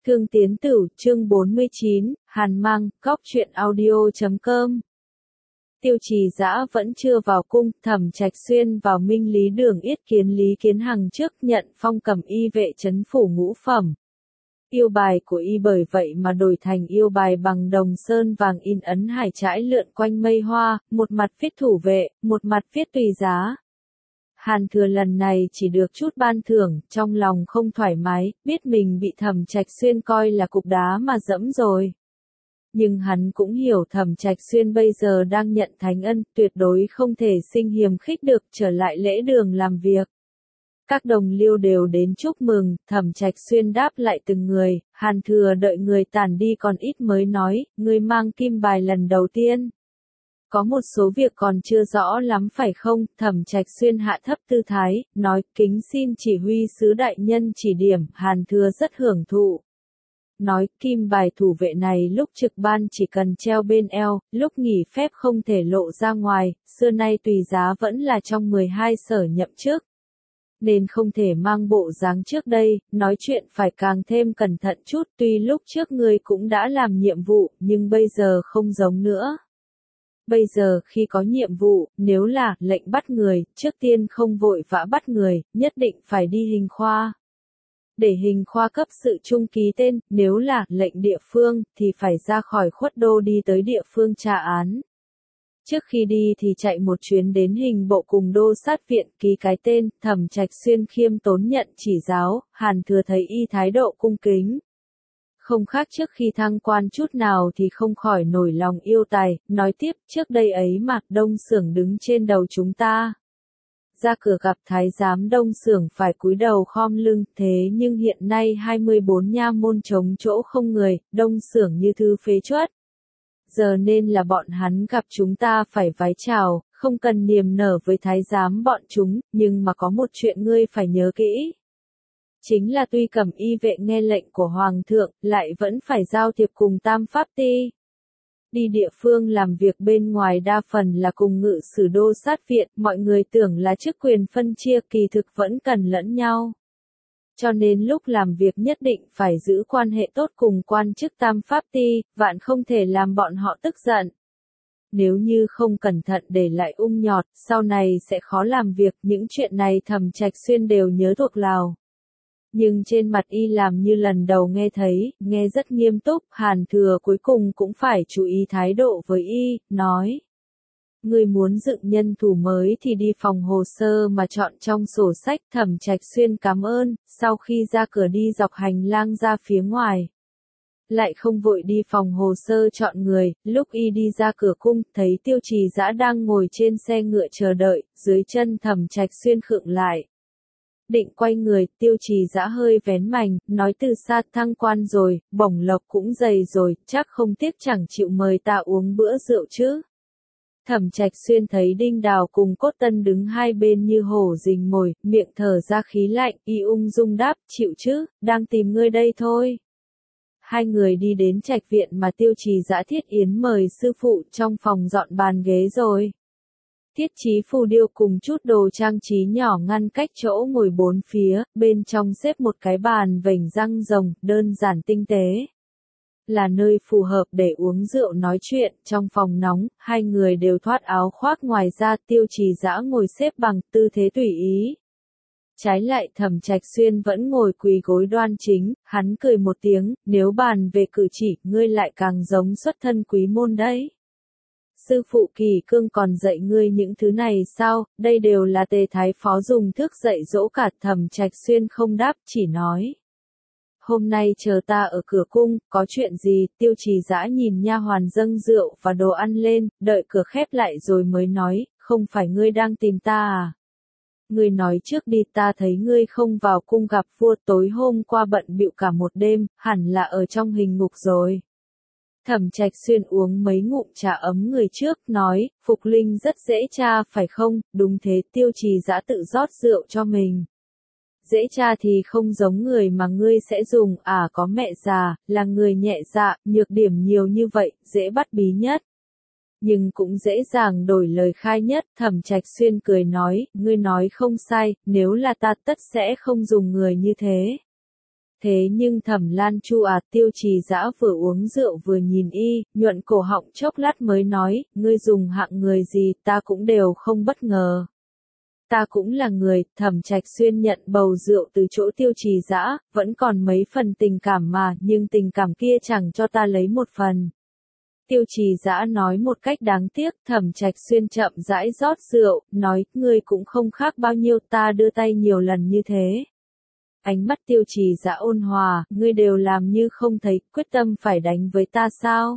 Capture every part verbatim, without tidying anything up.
Thương Tiến Tử, chương bốn mươi chín, Hàn Mang, Góc truyện audio chấm com. Tiêu Trì Dã vẫn chưa vào cung, Thẩm Trạch Xuyên vào Minh Lý Đường yết kiến Lý Kiến Hằng trước nhận phong cầm y vệ trấn phủ ngũ phẩm. Yêu bài của y bởi vậy mà đổi thành yêu bài bằng đồng sơn vàng in ấn hải trãi lượn quanh mây hoa, một mặt viết thủ vệ, một mặt viết tùy giá. Hàn Thừa lần này chỉ được chút ban thưởng, trong lòng không thoải mái, biết mình bị Thẩm Trạch Xuyên coi là cục đá mà dẫm rồi. Nhưng hắn cũng hiểu Thẩm Trạch Xuyên bây giờ đang nhận thánh ân, tuyệt đối không thể sinh hiềm khích được trở lại lễ đường làm việc. Các đồng liêu đều đến chúc mừng, Thẩm Trạch Xuyên đáp lại từng người, Hàn Thừa đợi người tản đi còn ít mới nói, ngươi mang kim bài lần đầu tiên. Có một số việc còn chưa rõ lắm phải không, Thẩm Trạch Xuyên hạ thấp tư thái, nói kính xin chỉ huy sứ đại nhân chỉ điểm, Hàn Thừa rất hưởng thụ. Nói kim bài thủ vệ này lúc trực ban chỉ cần treo bên eo, lúc nghỉ phép không thể lộ ra ngoài, xưa nay tùy giá vẫn là trong mười hai sở nhậm chức. Nên không thể mang bộ dáng trước đây, nói chuyện phải càng thêm cẩn thận chút, tuy lúc trước người cũng đã làm nhiệm vụ, nhưng bây giờ không giống nữa. Bây giờ khi có nhiệm vụ, nếu là lệnh bắt người, trước tiên không vội vã bắt người, nhất định phải đi hình khoa. Để hình khoa cấp sự trung ký tên, nếu là lệnh địa phương, thì phải ra khỏi khuất đô đi tới địa phương tra án. Trước khi đi thì chạy một chuyến đến hình bộ cùng đô sát viện ký cái tên, Thẩm Trạch Xuyên khiêm tốn nhận chỉ giáo, Hàn Thừa thấy y thái độ cung kính. Không khác trước khi thăng quan chút nào thì không khỏi nổi lòng yêu tài, nói tiếp, trước đây ấy mà, Đông Xưởng đứng trên đầu chúng ta. Ra cửa gặp thái giám Đông Xưởng phải cúi đầu khom lưng, thế nhưng hiện nay hai mươi bốn nha môn trống chỗ không người, Đông Xưởng như thư phế truất. Giờ nên là bọn hắn gặp chúng ta phải vái chào, không cần niềm nở với thái giám bọn chúng, nhưng mà có một chuyện ngươi phải nhớ kỹ. Chính là tuy cầm y vệ nghe lệnh của Hoàng thượng, lại vẫn phải giao thiệp cùng Tam Pháp Ti. Đi địa phương làm việc bên ngoài đa phần là cùng ngự sử đô sát viện, mọi người tưởng là chức quyền phân chia kỳ thực vẫn cần lẫn nhau. Cho nên lúc làm việc nhất định phải giữ quan hệ tốt cùng quan chức Tam Pháp Ti, vạn không thể làm bọn họ tức giận. Nếu như không cẩn thận để lại ung nhọt, sau này sẽ khó làm việc, những chuyện này Thẩm Trạch Xuyên đều nhớ thuộc lòng. Nhưng trên mặt y làm như lần đầu nghe thấy, nghe rất nghiêm túc, Hàn Thừa cuối cùng cũng phải chú ý thái độ với y, nói. Người muốn dựng nhân thủ mới thì đi phòng hồ sơ mà chọn trong sổ sách. Thẩm Trạch Xuyên cảm ơn, sau khi ra cửa đi dọc hành lang ra phía ngoài. Lại không vội đi phòng hồ sơ chọn người, lúc y đi ra cửa cung, thấy Tiêu Trì Dã đang ngồi trên xe ngựa chờ đợi, dưới chân Thẩm Trạch Xuyên khựng lại. Định quay người, Tiêu Trì Dã hơi vén mành, nói từ xa thăng quan rồi, bổng lộc cũng dày rồi, chắc không tiếc chẳng chịu mời ta uống bữa rượu chứ. Thẩm Trạch Xuyên thấy Đinh Đào cùng Cốt Tân đứng hai bên như hổ rình mồi, miệng thở ra khí lạnh, y ung dung đáp, chịu chứ, đang tìm ngươi đây thôi. Hai người đi đến trạch viện mà Tiêu Trì Dã thiết yến mời sư phụ, trong phòng dọn bàn ghế rồi. Thiết chí phù điêu cùng chút đồ trang trí nhỏ ngăn cách chỗ ngồi bốn phía, bên trong xếp một cái bàn vểnh răng rồng, đơn giản tinh tế. Là nơi phù hợp để uống rượu nói chuyện, trong phòng nóng, hai người đều thoát áo khoác ngoài ra, Tiêu Trì Dã ngồi xếp bằng tư thế tùy ý. Trái lại Thẩm Trạch Xuyên vẫn ngồi quỳ gối đoan chính, hắn cười một tiếng, nếu bàn về cử chỉ, ngươi lại càng giống xuất thân quý môn đấy. Sư phụ Kỳ Cương còn dạy ngươi những thứ này sao, đây đều là Tề Thái Phó dùng thức dạy dỗ cả. Thẩm Trạch Xuyên không đáp, chỉ nói. Hôm nay chờ ta ở cửa cung, có chuyện gì? Tiêu Trì Dã nhìn nha hoàn dâng rượu và đồ ăn lên, đợi cửa khép lại rồi mới nói, không phải ngươi đang tìm ta à? Ngươi nói trước đi, ta thấy ngươi không vào cung gặp vua, tối hôm qua bận bịu cả một đêm, hẳn là ở trong hình ngục rồi. Thẩm Trạch Xuyên uống mấy ngụm trà ấm người trước, nói, Phục Linh rất dễ tra phải không? Đúng thế, Tiêu Trì Dã tự rót rượu cho mình. Dễ tra thì không giống người mà ngươi sẽ dùng, à có mẹ già, là người nhẹ dạ, nhược điểm nhiều như vậy, dễ bắt bí nhất. Nhưng cũng dễ dàng đổi lời khai nhất. Thẩm Trạch Xuyên cười nói, ngươi nói không sai, nếu là ta tất sẽ không dùng người như thế. Thế nhưng Thẩm Lan Chu à, Tiêu Trì Dã vừa uống rượu vừa nhìn y, nhuận cổ họng chốc lát mới nói, ngươi dùng hạng người gì ta cũng đều không bất ngờ. Ta cũng là người, Thẩm Trạch Xuyên nhận bầu rượu từ chỗ Tiêu Trì Dã, vẫn còn mấy phần tình cảm mà, nhưng tình cảm kia chẳng cho ta lấy một phần. Tiêu Trì Dã nói một cách đáng tiếc, Thẩm Trạch Xuyên chậm rãi rót rượu, nói, ngươi cũng không khác bao nhiêu, ta đưa tay nhiều lần như thế. Ánh mắt Tiêu Trì Dã ôn hòa, ngươi đều làm như không thấy, quyết tâm phải đánh với ta sao?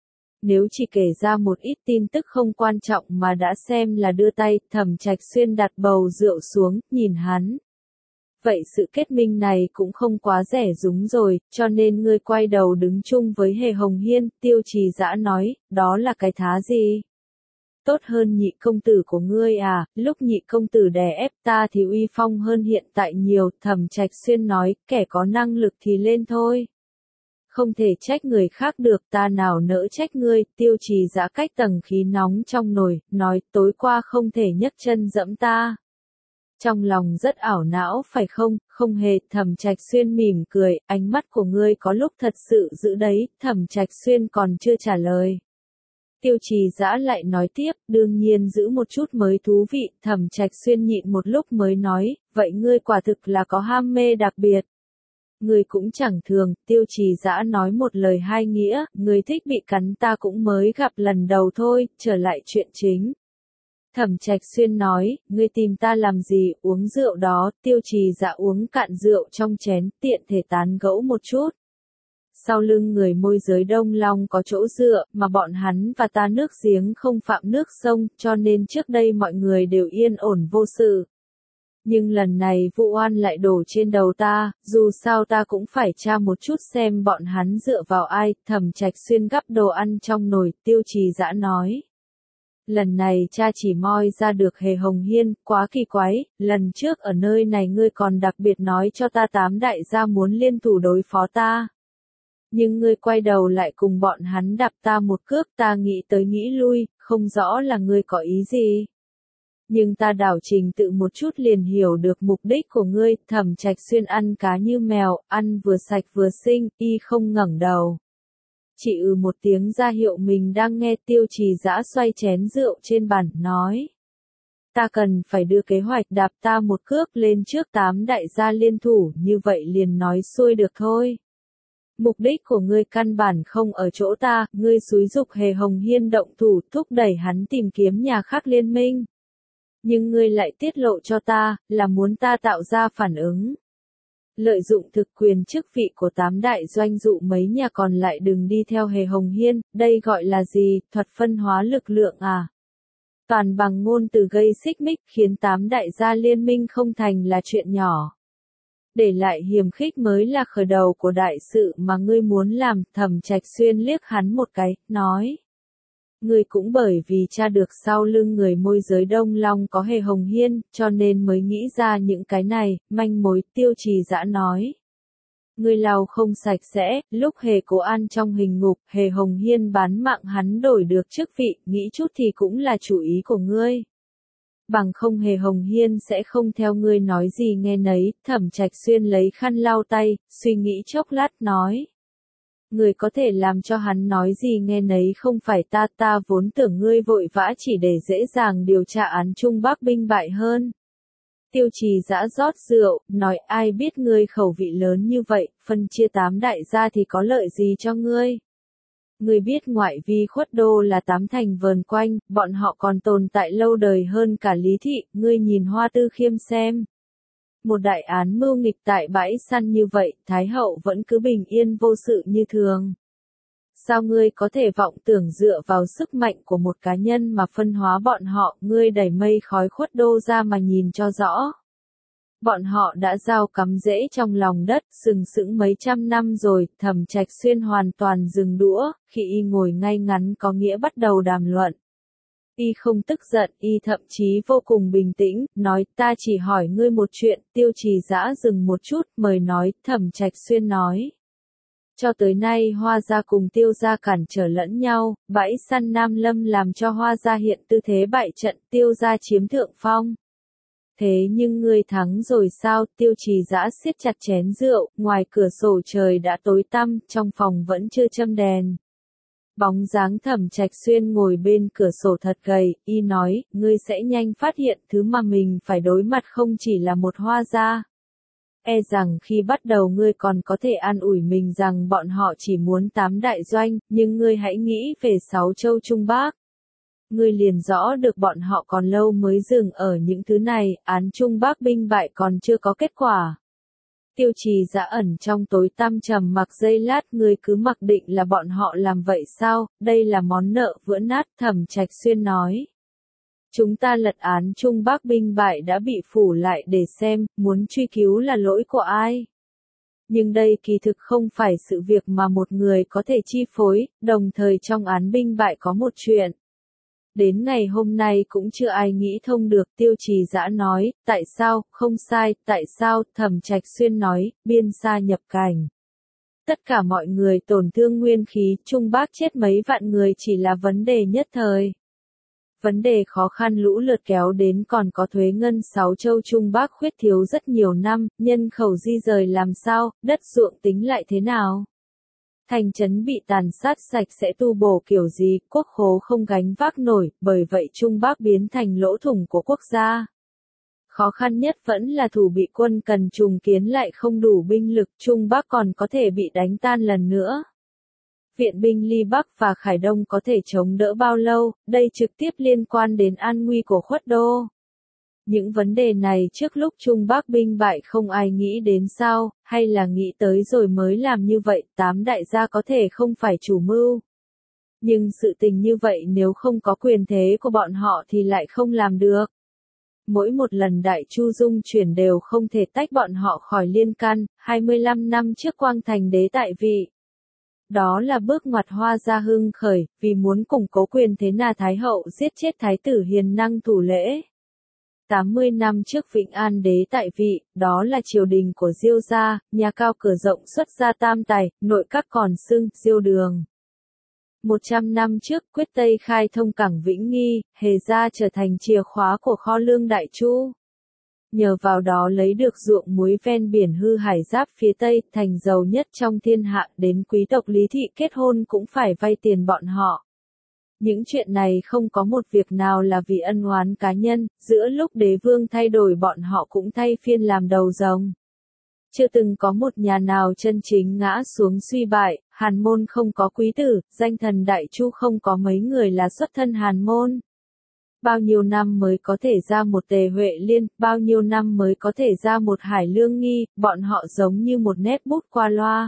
Nếu chỉ kể ra một ít tin tức không quan trọng mà đã xem là đưa tay, Thẩm Trạch Xuyên đặt bầu rượu xuống, nhìn hắn. Vậy sự kết minh này cũng không quá rẻ rúng rồi, cho nên ngươi quay đầu đứng chung với Hề Hồng Hiên, Tiêu Trì Dã nói, đó là cái thá gì? Tốt hơn nhị công tử của ngươi à, lúc nhị công tử đè ép ta thì uy phong hơn hiện tại nhiều, Thẩm Trạch Xuyên nói, kẻ có năng lực thì lên thôi. Không thể trách người khác được, ta nào nỡ trách ngươi, Tiêu Trì Dã cách tầng khí nóng trong nồi, nói, tối qua không thể nhấc chân dẫm ta. Trong lòng rất ảo não phải không, không hề, Thẩm Trạch Xuyên mỉm cười, ánh mắt của ngươi có lúc thật sự dữ đấy, Thẩm Trạch Xuyên còn chưa trả lời. Tiêu Trì Dã lại nói tiếp, đương nhiên giữ một chút mới thú vị, Thẩm Trạch Xuyên nhịn một lúc mới nói, vậy ngươi quả thực là có ham mê đặc biệt. Ngươi cũng chẳng thường, Tiêu Trì Dã nói một lời hai nghĩa, ngươi thích bị cắn ta cũng mới gặp lần đầu thôi, trở lại chuyện chính. Thẩm Trạch Xuyên nói, ngươi tìm ta làm gì, uống rượu đó, Tiêu Trì Dã uống cạn rượu trong chén, tiện thể tán gẫu một chút. Sau lưng người môi giới Đông Long có chỗ dựa, mà bọn hắn và ta nước giếng không phạm nước sông, cho nên trước đây mọi người đều yên ổn vô sự. Nhưng lần này vụ oan lại đổ trên đầu ta, dù sao ta cũng phải tra một chút xem bọn hắn dựa vào ai, Thẩm Trạch Xuyên gắp đồ ăn trong nồi, Tiêu Trì Dã nói. Lần này cha chỉ moi ra được Hề Hồng Hiên, quá kỳ quái, lần trước ở nơi này ngươi còn đặc biệt nói cho ta tám đại gia muốn liên thủ đối phó ta. Nhưng ngươi quay đầu lại cùng bọn hắn đạp ta một cước, ta nghĩ tới nghĩ lui, không rõ là ngươi có ý gì. Nhưng ta đảo trình tự một chút liền hiểu được mục đích của ngươi, Thẩm Trạch Xuyên ăn cá như mèo, ăn vừa sạch vừa xinh, y không ngẩng đầu. Chỉ ừ một tiếng ra hiệu mình đang nghe, Tiêu Trì Dã xoay chén rượu trên bàn, nói. Ta cần phải đưa kế hoạch đạp ta một cước lên trước tám đại gia liên thủ, như vậy liền nói xuôi được thôi. Mục đích của ngươi căn bản không ở chỗ ta, ngươi xúi giục Hề Hồng Hiên động thủ, thúc đẩy hắn tìm kiếm nhà khác liên minh. Nhưng ngươi lại tiết lộ cho ta, là muốn ta tạo ra phản ứng. Lợi dụng thực quyền chức vị của tám đại doanh dụ mấy nhà còn lại đừng đi theo Hề Hồng Hiên, đây gọi là gì, thuật phân hóa lực lượng à? Toàn bằng ngôn từ gây xích mích khiến tám đại gia liên minh không thành là chuyện nhỏ. Để lại hiềm khích mới là khởi đầu của đại sự mà ngươi muốn làm, Thẩm Trạch Xuyên liếc hắn một cái, nói. Ngươi cũng bởi vì tra được sau lưng người môi giới Đông Long có Hề Hồng Hiên, cho nên mới nghĩ ra những cái này, manh mối, Tiêu Trì Dã nói. Ngươi lau không sạch sẽ, lúc Hề Cố An trong hình ngục, Hề Hồng Hiên bán mạng hắn đổi được chức vị, nghĩ chút thì cũng là chủ ý của ngươi. Bằng không Hề Hồng Hiên sẽ không theo ngươi nói gì nghe nấy, Thẩm Trạch Xuyên lấy khăn lau tay, suy nghĩ chốc lát nói. Ngươi có thể làm cho hắn nói gì nghe nấy không phải ta, ta vốn tưởng ngươi vội vã chỉ để dễ dàng điều tra án Trung Bắc binh bại hơn. Tiêu Trì Dã rót rượu, nói ai biết ngươi khẩu vị lớn như vậy, phân chia tám đại gia thì có lợi gì cho ngươi. Ngươi biết ngoại vi Khuất Đô là tám thành vờn quanh, bọn họ còn tồn tại lâu đời hơn cả Lý Thị, ngươi nhìn Hoa Tư Khiêm xem. Một đại án mưu nghịch tại bãi săn như vậy, Thái Hậu vẫn cứ bình yên vô sự như thường. Sao ngươi có thể vọng tưởng dựa vào sức mạnh của một cá nhân mà phân hóa bọn họ, ngươi đẩy mây khói Khuất Đô ra mà nhìn cho rõ. Bọn họ đã gieo cắm rễ trong lòng đất, sừng sững mấy trăm năm rồi, Thẩm Trạch Xuyên hoàn toàn dừng đũa, khi y ngồi ngay ngắn có nghĩa bắt đầu đàm luận. Y không tức giận, y thậm chí vô cùng bình tĩnh, nói ta chỉ hỏi ngươi một chuyện, Tiêu Trì Dã dừng một chút, mời nói, Thẩm Trạch Xuyên nói. Cho tới nay Hoa gia cùng Tiêu gia cản trở lẫn nhau, bãi săn Nam Lâm làm cho Hoa gia hiện tư thế bại trận, Tiêu gia chiếm thượng phong. Thế nhưng ngươi thắng rồi sao? Tiêu Trì Dã siết chặt chén rượu, ngoài cửa sổ trời đã tối tăm, trong phòng vẫn chưa châm đèn. Bóng dáng Thẩm Trạch Xuyên ngồi bên cửa sổ thật gầy, y nói, ngươi sẽ nhanh phát hiện thứ mà mình phải đối mặt không chỉ là một hoa gia. E rằng khi bắt đầu ngươi còn có thể an ủi mình rằng bọn họ chỉ muốn tám đại doanh, nhưng ngươi hãy nghĩ về sáu châu Trung Bắc. Ngươi liền rõ được bọn họ còn lâu mới dừng ở những thứ này, án Trung Bắc binh bại còn chưa có kết quả. Tiêu Trì Dã ẩn trong tối tăm trầm mặc giây lát, ngươi cứ mặc định là bọn họ làm vậy sao, đây là món nợ vỡ nát. Thẩm Trạch Xuyên nói. Chúng ta lật án Trung Bắc binh bại đã bị phủ lại để xem, muốn truy cứu là lỗi của ai. Nhưng đây kỳ thực không phải sự việc mà một người có thể chi phối, đồng thời trong án binh bại có một chuyện. Đến ngày hôm nay cũng chưa ai nghĩ thông được. Tiêu Trì Dã nói, tại sao, không sai, tại sao? Thẩm Trạch Xuyên nói, biên xa nhập cảnh. Tất cả mọi người tổn thương nguyên khí, Trung Bắc chết mấy vạn người chỉ là vấn đề nhất thời. Vấn đề khó khăn lũ lượt kéo đến còn có thuế ngân sáu châu Trung Bắc khuyết thiếu rất nhiều năm, nhân khẩu di rời làm sao, đất ruộng tính lại thế nào? Thành trấn bị tàn sát sạch sẽ tu bổ kiểu gì, quốc khố không gánh vác nổi, bởi vậy Trung Bắc biến thành lỗ thủng của quốc gia. Khó khăn nhất vẫn là thủ bị quân cần trùng kiến lại không đủ binh lực, Trung Bắc còn có thể bị đánh tan lần nữa. Viện binh Ly Bắc và Khải Đông có thể chống đỡ bao lâu, đây trực tiếp liên quan đến an nguy của Khuất Đô. Những vấn đề này trước lúc Trung Bắc binh bại không ai nghĩ đến sao, hay là nghĩ tới rồi mới làm như vậy, tám đại gia có thể không phải chủ mưu. Nhưng sự tình như vậy nếu không có quyền thế của bọn họ thì lại không làm được. Mỗi một lần Đại Chu dung chuyển đều không thể tách bọn họ khỏi liên can, hai mươi lăm năm trước Quang Thành đế tại vị. Đó là bước ngoặt Hoa gia hưng khởi, vì muốn củng cố quyền thế Na Thái Hậu giết chết Thái tử hiền năng Thủ Lễ. tám mươi năm trước Vĩnh An đế tại vị, đó là triều đình của Diêu gia, nhà cao cửa rộng xuất gia tam tài, nội các còn xưng Diêu đường. một trăm năm trước quyết Tây khai thông cảng Vĩnh Nghi, Hề gia trở thành chìa khóa của kho lương Đại Chu. Nhờ vào đó lấy được ruộng muối ven biển Hư Hải giáp phía Tây, thành giàu nhất trong thiên hạ, đến quý tộc Lý Thị kết hôn cũng phải vay tiền bọn họ. Những chuyện này không có một việc nào là vì ân oán cá nhân, giữa lúc đế vương thay đổi bọn họ cũng thay phiên làm đầu rồng. Chưa từng có một nhà nào chân chính ngã xuống suy bại, Hàn môn không có quý tử, danh thần Đại Chu không có mấy người là xuất thân Hàn môn. Bao nhiêu năm mới có thể ra một Tề Huệ Liên, bao nhiêu năm mới có thể ra một Hải Lương Nghi, bọn họ giống như một nét bút qua loa.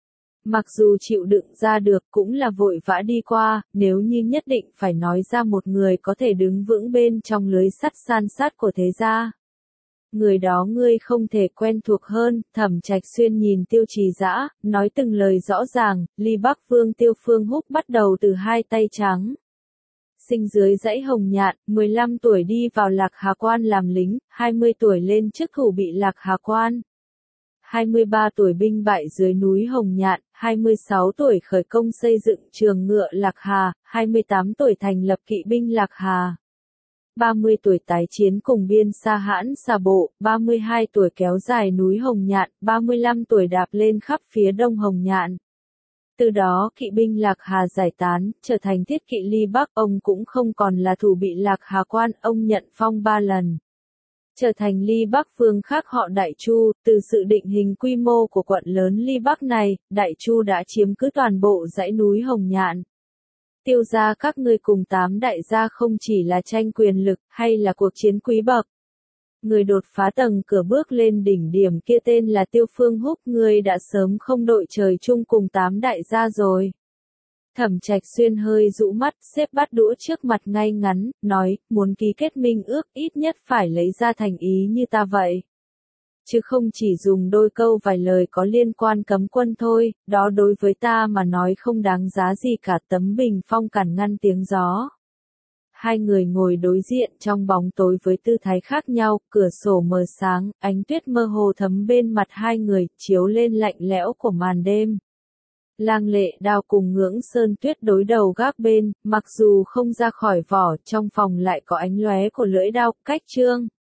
Mặc dù chịu đựng ra được cũng là vội vã đi qua, nếu như nhất định phải nói ra một người có thể đứng vững bên trong lưới sắt san sát của thế gia. Người đó ngươi không thể quen thuộc hơn. Thẩm Trạch Xuyên nhìn Tiêu Trì Dã, nói từng lời rõ ràng, Ly Bắc Vương Tiêu Phương Húc bắt đầu từ hai tay trắng. Sinh dưới dãy Hồng Nhạn, mười lăm tuổi đi vào Lạc Hà Quan làm lính, hai mươi tuổi lên chức thủ bị Lạc Hà Quan. hai mươi ba tuổi binh bại dưới núi Hồng Nhạn, hai mươi sáu tuổi khởi công xây dựng trường ngựa Lạc Hà, hai mươi tám tuổi thành lập kỵ binh Lạc Hà. ba mươi tuổi tái chiến cùng biên Sa Hãn Xà Bộ, ba mươi hai tuổi kéo dài núi Hồng Nhạn, ba mươi lăm tuổi đạp lên khắp phía đông Hồng Nhạn. Từ đó kỵ binh Lạc Hà giải tán, trở thành thiết kỵ Ly Bắc, ông cũng không còn là thủ bị Lạc Hà Quan, ông nhận phong ba lần. Trở thành Ly Bắc Vương khác họ Đại Chu, từ sự định hình quy mô của quận lớn Ly Bắc này, Đại Chu đã chiếm cứ toàn bộ dãy núi Hồng Nhạn. Tiêu gia các ngươi cùng tám đại gia không chỉ là tranh quyền lực, hay là cuộc chiến quý bậc. Người đột phá tầng cửa bước lên đỉnh điểm kia tên là Tiêu Phương Húc, ngươi đã sớm không đội trời chung cùng tám đại gia rồi. Thẩm Trạch Xuyên hơi rũ mắt, xếp bát đũa trước mặt ngay ngắn, nói, muốn ký kết minh ước ít nhất phải lấy ra thành ý như ta vậy. Chứ không chỉ dùng đôi câu vài lời có liên quan cấm quân thôi, đó đối với ta mà nói không đáng giá gì cả, tấm bình phong cản ngăn tiếng gió. Hai người ngồi đối diện trong bóng tối với tư thái khác nhau, cửa sổ mờ sáng, ánh tuyết mơ hồ thấm bên mặt hai người, chiếu lên lạnh lẽo của màn đêm. Lang Lệ Đao cùng Ngưỡng Sơn Tuyết đối đầu gác bên, mặc dù không ra khỏi vỏ, trong phòng lại có ánh lóe của lưỡi đao, cách trương.